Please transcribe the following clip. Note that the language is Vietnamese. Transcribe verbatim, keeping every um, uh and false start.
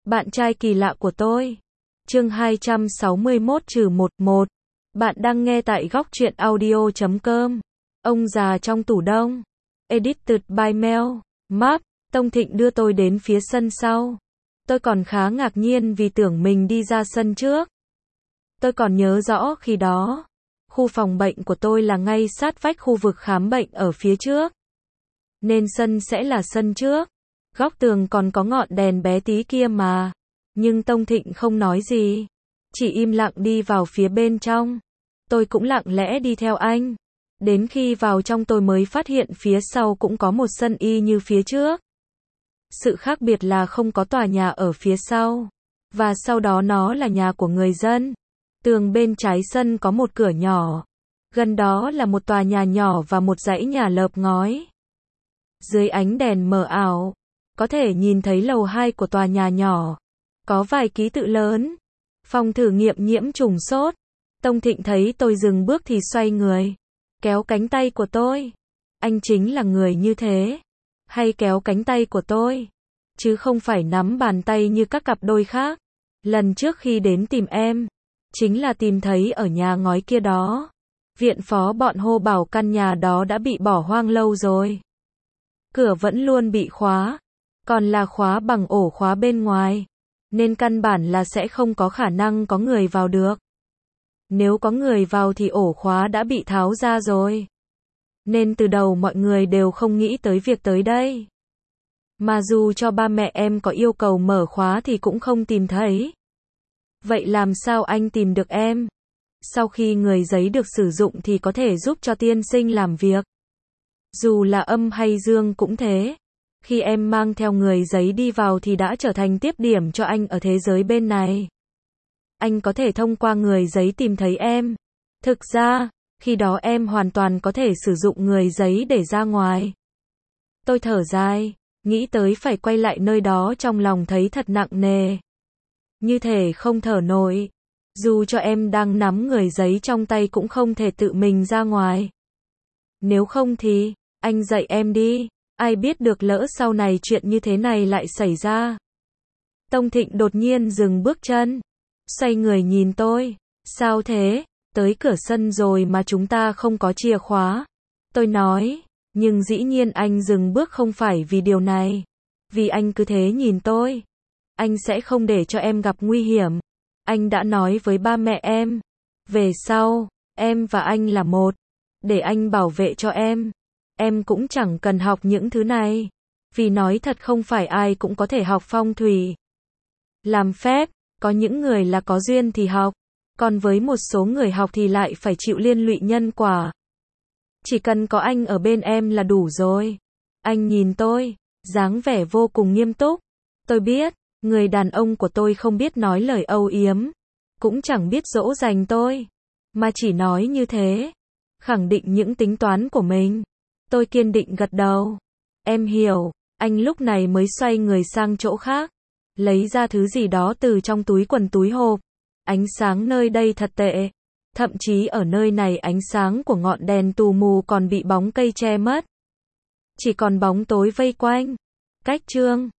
Bạn trai kỳ lạ của tôi. Chương hai trăm sáu mươi mốt trừ một một. Bạn đang nghe tại góc truyện audio chấm com. Ông già trong tủ đông. Edited by Mel. Map. Tông Thịnh đưa tôi đến phía sân sau. Tôi còn khá ngạc nhiên vì tưởng mình đi ra sân trước. Tôi còn nhớ rõ khi đó, khu phòng bệnh của tôi là ngay sát vách khu vực khám bệnh ở phía trước. Nên sân sẽ là sân trước. Góc tường còn có ngọn đèn bé tí kia mà. Nhưng Tông Thịnh không nói gì. Chỉ im lặng đi vào phía bên trong. Tôi cũng lặng lẽ đi theo anh. Đến khi vào trong tôi mới phát hiện phía sau cũng có một sân y như phía trước. Sự khác biệt là không có tòa nhà ở phía sau. Và sau đó nó là nhà của người dân. Tường bên trái sân có một cửa nhỏ. Gần đó là một tòa nhà nhỏ và một dãy nhà lợp ngói. Dưới ánh đèn mờ ảo, có thể nhìn thấy lầu hai của tòa nhà nhỏ. Có vài ký tự lớn. Phòng thử nghiệm nhiễm trùng sốt. Tông Thịnh thấy tôi dừng bước thì xoay người. Kéo cánh tay của tôi. Anh chính là người như thế. Hay kéo cánh tay của tôi. Chứ không phải nắm bàn tay như các cặp đôi khác. Lần trước khi đến tìm em. Chính là tìm thấy ở nhà ngói kia đó. Viện phó bọn hô bảo căn nhà đó đã bị bỏ hoang lâu rồi. Cửa vẫn luôn bị khóa. Còn là khóa bằng ổ khóa bên ngoài. Nên căn bản là sẽ không có khả năng có người vào được. Nếu có người vào thì ổ khóa đã bị tháo ra rồi. Nên từ đầu mọi người đều không nghĩ tới việc tới đây. Mà dù cho ba mẹ em có yêu cầu mở khóa thì cũng không tìm thấy. Vậy làm sao anh tìm được em? Sau khi người giấy được sử dụng thì có thể giúp cho tiên sinh làm việc. Dù là âm hay dương cũng thế. Khi em mang theo người giấy đi vào thì đã trở thành tiếp điểm cho anh ở thế giới bên này. Anh có thể thông qua người giấy tìm thấy em. Thực ra, khi đó em hoàn toàn có thể sử dụng người giấy để ra ngoài. Tôi thở dài, nghĩ tới phải quay lại nơi đó trong lòng thấy thật nặng nề. Như thể không thở nổi. Dù cho em đang nắm người giấy trong tay cũng không thể tự mình ra ngoài. Nếu không thì, anh dạy em đi. Ai biết được lỡ sau này chuyện như thế này lại xảy ra. Tông Thịnh đột nhiên dừng bước chân. Xoay người nhìn tôi. Sao thế? Tới cửa sân rồi mà chúng ta không có chìa khóa. Tôi nói. Nhưng dĩ nhiên anh dừng bước không phải vì điều này. Vì anh cứ thế nhìn tôi. Anh sẽ không để cho em gặp nguy hiểm. Anh đã nói với ba mẹ em. Về sau, em và anh là một. Để anh bảo vệ cho em. Em cũng chẳng cần học những thứ này. Vì nói thật không phải ai cũng có thể học phong thủy. Làm phép, có những người là có duyên thì học. Còn với một số người học thì lại phải chịu liên lụy nhân quả. Chỉ cần có anh ở bên em là đủ rồi. Anh nhìn tôi, dáng vẻ vô cùng nghiêm túc. Tôi biết, người đàn ông của tôi không biết nói lời âu yếm. Cũng chẳng biết dỗ dành tôi. Mà chỉ nói như thế. Khẳng định những tính toán của mình. Tôi kiên định gật đầu. Em hiểu. Anh lúc này mới xoay người sang chỗ khác. Lấy ra thứ gì đó từ trong túi quần túi hộp. Ánh sáng nơi đây thật tệ. Thậm chí ở nơi này ánh sáng của ngọn đèn tù mù còn bị bóng cây che mất. Chỉ còn bóng tối vây quanh. Cách chương.